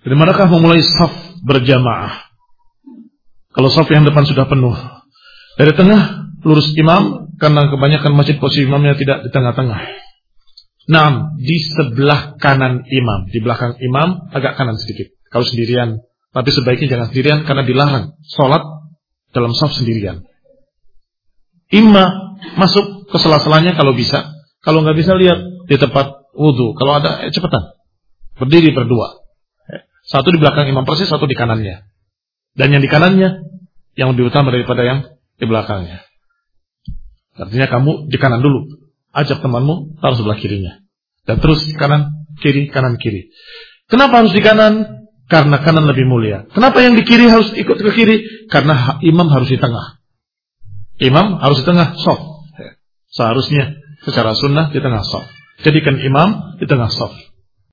Dari manakah memulai saf berjamaah? Kalau saf yang depan sudah penuh, dari tengah lurus imam, karena kebanyakan masjid posisi imamnya tidak di tengah-tengah. Nah, di sebelah kanan imam, di belakang imam agak kanan sedikit. Kalau sendirian, tapi sebaiknya jangan sendirian karena dilarang sholat dalam saf sendirian. Imam masuk ke sela-selanya kalau bisa, kalau nggak bisa lihat di tempat wudhu. Kalau ada cepetan, berdiri berdua. Satu di belakang imam persis, satu di kanannya. Dan yang di kanannya yang lebih utama daripada yang di belakangnya. Artinya kamu di kanan dulu, ajak temanmu taruh sebelah kirinya, dan terus kanan kiri. Kenapa harus di kanan? Karena kanan lebih mulia. Kenapa yang di kiri harus ikut ke kiri? Karena imam harus di tengah. Imam harus di tengah shaf. Seharusnya secara sunnah di tengah shaf. Jadikan imam di tengah shaf.